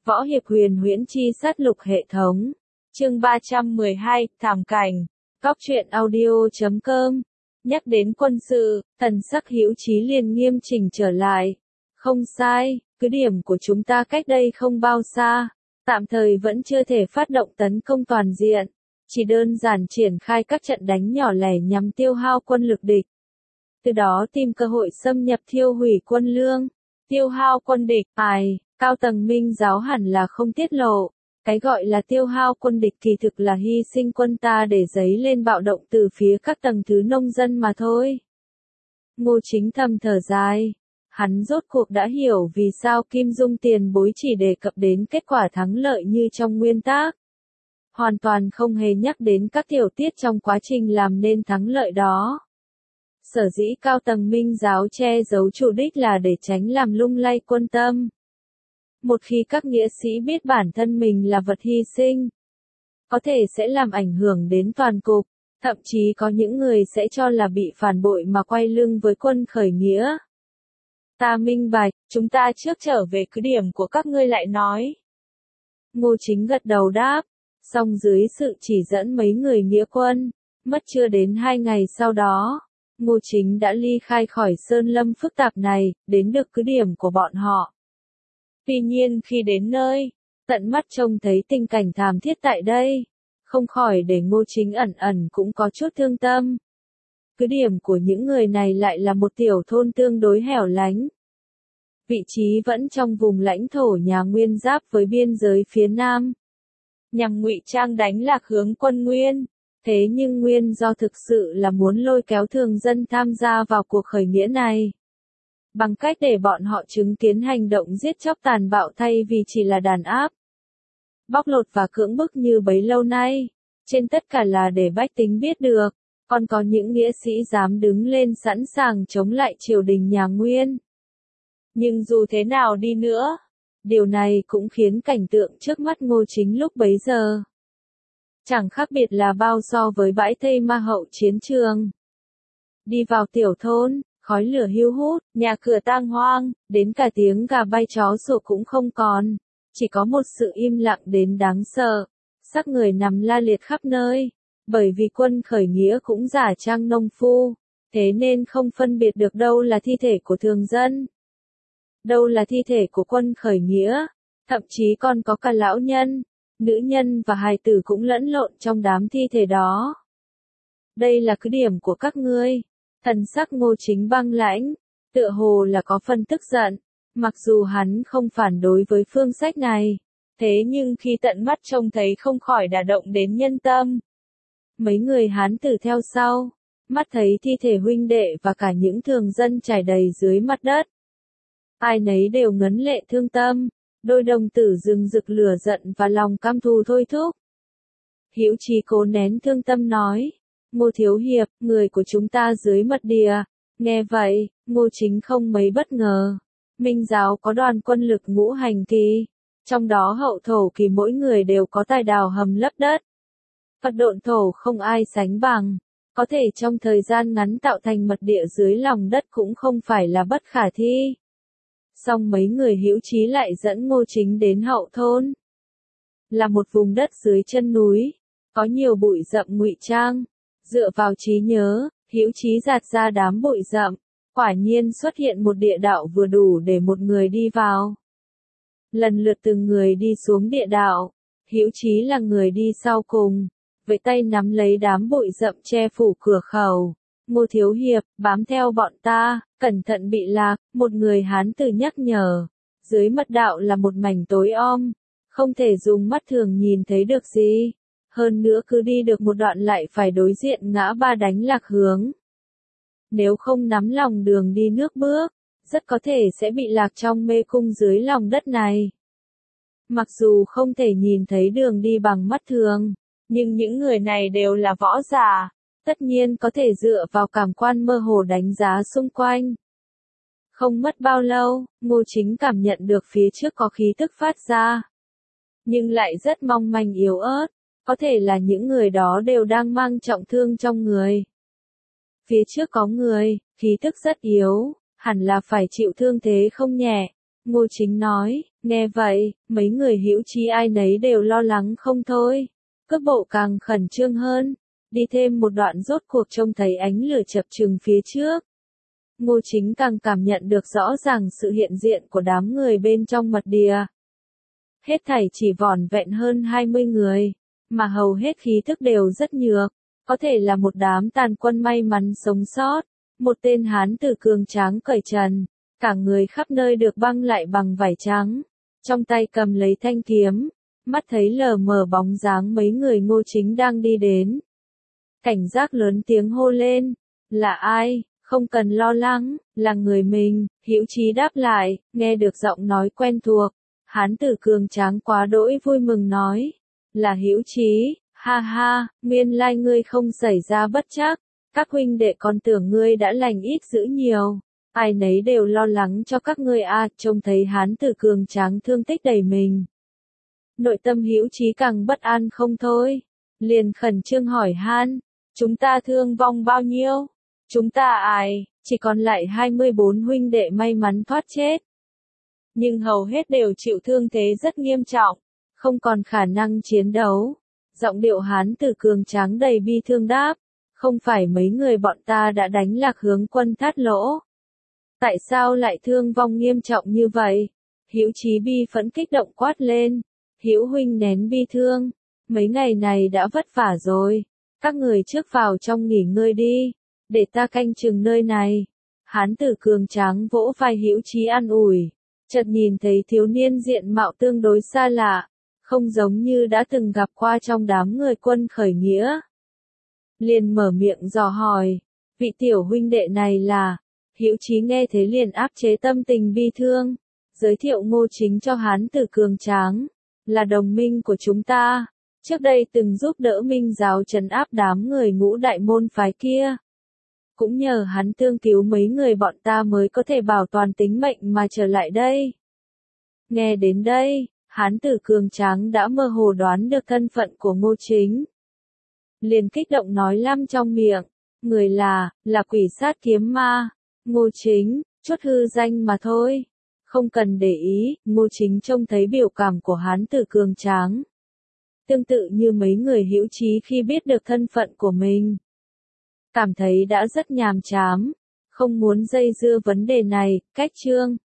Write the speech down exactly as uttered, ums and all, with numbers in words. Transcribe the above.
Võ hiệp huyền huyễn chi sát lục hệ thống. Chương ba trăm mười hai, thảm cảnh. Góc truyện audio chấm com. Nhắc đến quân sự, thần sắc Hữu Chí liền nghiêm chỉnh trở lại. Không sai, cứ điểm của chúng ta cách đây không bao xa, tạm thời vẫn chưa thể phát động tấn công toàn diện, chỉ đơn giản triển khai các trận đánh nhỏ lẻ nhằm tiêu hao quân lực địch. Từ đó tìm cơ hội xâm nhập thiêu hủy quân lương, tiêu hao quân địch. Ai, cao tầng Minh giáo hẳn là không tiết lộ. Cái gọi là tiêu hao quân địch kỳ thực là hy sinh quân ta để dấy lên bạo động từ phía các tầng thứ nông dân mà thôi. Ngô Chính thầm thở dài. Hắn rốt cuộc đã hiểu vì sao Kim Dung tiền bối chỉ đề cập đến kết quả thắng lợi như trong nguyên tắc. Hoàn toàn không hề nhắc đến các tiểu tiết trong quá trình làm nên thắng lợi đó. Sở dĩ cao tầng Minh giáo che giấu chủ đích là để tránh làm lung lay quân tâm. Một khi các nghĩa sĩ biết bản thân mình là vật hy sinh, có thể sẽ làm ảnh hưởng đến toàn cục, thậm chí có những người sẽ cho là bị phản bội mà quay lưng với quân khởi nghĩa. Ta minh bạch, chúng ta trước trở về cứ điểm của các ngươi lại nói. Ngô Chính gật đầu đáp, song dưới sự chỉ dẫn mấy người nghĩa quân, mất chưa đến hai ngày sau đó, Ngô Chính đã ly khai khỏi sơn lâm phức tạp này, đến được cứ điểm của bọn họ. Tuy nhiên khi đến nơi, tận mắt trông thấy tình cảnh thảm thiết tại đây, không khỏi để Ngô Chính ẩn ẩn cũng có chút thương tâm. Cứ điểm của những người này lại là một tiểu thôn tương đối hẻo lánh. Vị trí vẫn trong vùng lãnh thổ nhà Nguyên giáp với biên giới phía Nam. Nhằm ngụy trang đánh lạc hướng quân Nguyên. Thế nhưng Nguyên do thực sự là muốn lôi kéo thường dân tham gia vào cuộc khởi nghĩa này. Bằng cách để bọn họ chứng kiến hành động giết chóc tàn bạo thay vì chỉ là đàn áp. Bóc lột và cưỡng bức như bấy lâu nay. Trên tất cả là để bách tính biết được. Còn có những nghĩa sĩ dám đứng lên sẵn sàng chống lại triều đình nhà Nguyên. Nhưng dù thế nào đi nữa, điều này cũng khiến cảnh tượng trước mắt Ngô Chính lúc bấy giờ chẳng khác biệt là bao so với bãi Tây Ma Hậu chiến trường. Đi vào tiểu thôn, khói lửa hiu hút, nhà cửa tang hoang, đến cả tiếng gà bay chó sủa cũng không còn, chỉ có một sự im lặng đến đáng sợ, xác người nằm la liệt khắp nơi. Bởi vì quân khởi nghĩa cũng giả trang nông phu, thế nên không phân biệt được đâu là thi thể của thường dân, đâu là thi thể của quân khởi nghĩa, thậm chí còn có cả lão nhân, nữ nhân và hài tử cũng lẫn lộn trong đám thi thể đó. Đây là cứ điểm của các ngươi. Thần sắc Ngô Chính băng lãnh, tựa hồ là có phần tức giận, mặc dù hắn không phản đối với phương sách này, thế nhưng khi tận mắt trông thấy không khỏi đả động đến nhân tâm. Mấy người Hán tử theo sau, mắt thấy thi thể huynh đệ và cả những thường dân trải đầy dưới mặt đất. Ai nấy đều ngấn lệ thương tâm, đôi đồng tử rừng rực lửa giận và lòng căm thù thôi thúc. Hữu Chí cố nén thương tâm nói, Ngô thiếu hiệp, người của chúng ta dưới mật địa. Nghe vậy, Ngô Chính không mấy bất ngờ. Minh giáo có đoàn quân lực ngũ hành kỳ, trong đó hậu thổ kỳ mỗi người đều có tài đào hầm lấp đất. Phật độn thổ không ai sánh bằng, có thể trong thời gian ngắn tạo thành mật địa dưới lòng đất cũng không phải là bất khả thi. Song mấy người Hữu Chí lại dẫn Ngô Chính đến hậu thôn. Là một vùng đất dưới chân núi, có nhiều bụi rậm ngụy trang. Dựa vào trí nhớ, Hữu Chí gạt ra đám bụi rậm, quả nhiên xuất hiện một địa đạo vừa đủ để một người đi vào. Lần lượt từng người đi xuống địa đạo, Hữu Chí là người đi sau cùng, với tay nắm lấy đám bụi rậm che phủ cửa khẩu. Ngô thiếu hiệp, bám theo bọn ta, cẩn thận bị lạc, một người Hán tử nhắc nhở. Dưới mật đạo là một mảnh tối om, không thể dùng mắt thường nhìn thấy được gì. Hơn nữa cứ đi được một đoạn lại phải đối diện ngã ba đánh lạc hướng. Nếu không nắm lòng đường đi nước bước, rất có thể sẽ bị lạc trong mê cung dưới lòng đất này. Mặc dù không thể nhìn thấy đường đi bằng mắt thường, nhưng những người này đều là võ giả, tất nhiên có thể dựa vào cảm quan mơ hồ đánh giá xung quanh. Không mất bao lâu, Ngô Chính cảm nhận được phía trước có khí tức phát ra, nhưng lại rất mong manh yếu ớt. Có thể là những người đó đều đang mang trọng thương trong người. Phía trước có người, khí tức rất yếu, hẳn là phải chịu thương thế không nhẹ. Ngô Chính nói, nghe vậy, mấy người hữu chí ai nấy đều lo lắng không thôi. Cước bộ càng khẩn trương hơn, đi thêm một đoạn rốt cuộc trông thấy ánh lửa chập chừng phía trước. Ngô Chính càng cảm nhận được rõ ràng sự hiện diện của đám người bên trong mật địa. Hết thảy chỉ vỏn vẹn hơn hai mươi người, mà hầu hết khí thức đều rất nhược, có thể là một đám tàn quân may mắn sống sót. Một tên hán tử cường tráng cởi trần, cả người khắp nơi được băng lại bằng vải trắng, trong tay cầm lấy thanh kiếm, mắt thấy lờ mờ bóng dáng mấy người Ngô Chính đang đi đến. Cảnh giác lớn tiếng hô lên, là ai, không cần lo lắng, là người mình. Hữu Chí đáp lại, nghe được giọng nói quen thuộc, hán tử cường tráng quá đỗi vui mừng nói, là Hữu Chí, ha ha, nguyên lai ngươi không xảy ra bất trắc. Các huynh đệ còn tưởng ngươi đã lành ít dữ nhiều, ai nấy đều lo lắng cho các ngươi a. Trông thấy hán tử cường tráng thương tích đầy mình, nội tâm Hữu Chí càng bất an không thôi, liền khẩn trương hỏi han, chúng ta thương vong bao nhiêu? Chúng ta ai, chỉ còn lại hai mươi bốn huynh đệ may mắn thoát chết. Nhưng hầu hết đều chịu thương thế rất nghiêm trọng, không còn khả năng chiến đấu. Giọng điệu hán tử cường tráng đầy bi thương đáp, không phải mấy người bọn ta đã đánh lạc hướng quân Thát Lỗ. Tại sao lại thương vong nghiêm trọng như vậy? Hữu Chí bi phẫn kích động quát lên, Hữu huynh nén bi thương, mấy ngày này đã vất vả rồi, các người trước vào trong nghỉ ngơi đi, để ta canh chừng nơi này. Hán tử cường tráng vỗ vai Hữu Chí an ủi, chợt nhìn thấy thiếu niên diện mạo tương đối xa lạ, không giống như đã từng gặp qua trong đám người quân khởi nghĩa. Liền mở miệng dò hỏi, vị tiểu huynh đệ này là? Hữu Chí nghe thế liền áp chế tâm tình bi thương, giới thiệu Ngô Chính cho hán tử cường tráng, là đồng minh của chúng ta, trước đây từng giúp đỡ Minh giáo trấn áp đám người Ngũ Đại môn phái kia. Cũng nhờ hắn tương cứu mấy người bọn ta mới có thể bảo toàn tính mệnh mà trở lại đây. Nghe đến đây, hán tử cường tráng đã mơ hồ đoán được thân phận của Ngô Chính. Liền kích động nói lăm trong miệng, người là, là quỷ sát kiếm ma. Ngô Chính, chút hư danh mà thôi. Không cần để ý, Ngô Chính trông thấy biểu cảm của hán tử cường tráng. Tương tự như mấy người Hữu Chí khi biết được thân phận của mình. Cảm thấy đã rất nhàm chán, không muốn dây dưa vấn đề này, cách chương.